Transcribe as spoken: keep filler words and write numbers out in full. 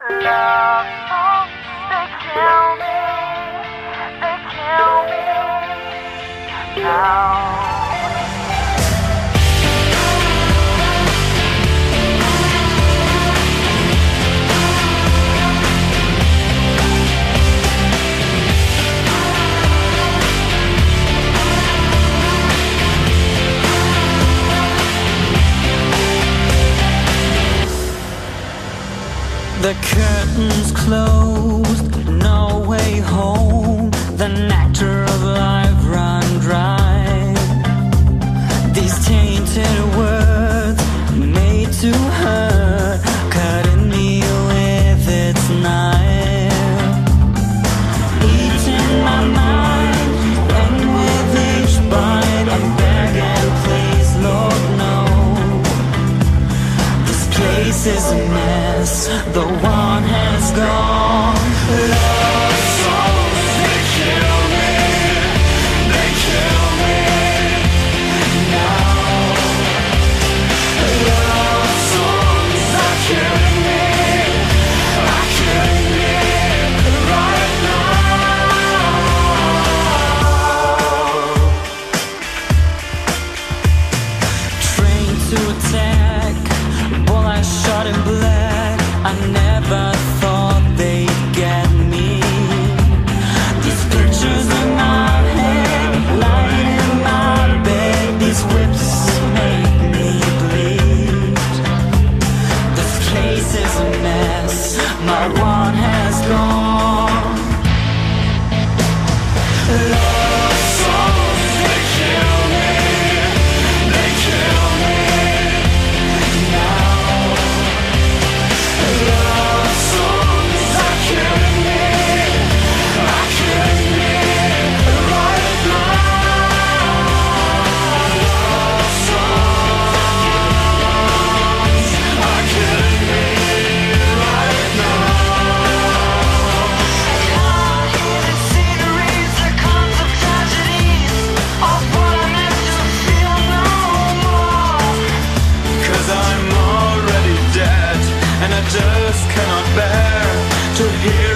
Love songs, they kill me, they kill me now. The curtains closed, no way home. The nectar of life run dry. These tainted words made to hurt, cutting me with its knife, eating my mind, and with each bite I'm begging, please, Lord, no. This place is a mess, the one has gone. Love songs, they kill me, they kill me now. Love songs are killing me, are killing me right now. Trained to attack, bullets shot in black. I never thought they'd get me. These pictures in my head, lying in my bed, these whips make me bleed. This place is a mess, my one has gone. Love songs, they kill me, they kill me now. Love songs are killing me, are killing me right now. Love songs are killing me right now. Hard-hitting sceneries, the cons of tragedies, of what I meant to feel no more. 'Cause I'm already dead, and I just cannot bear to hear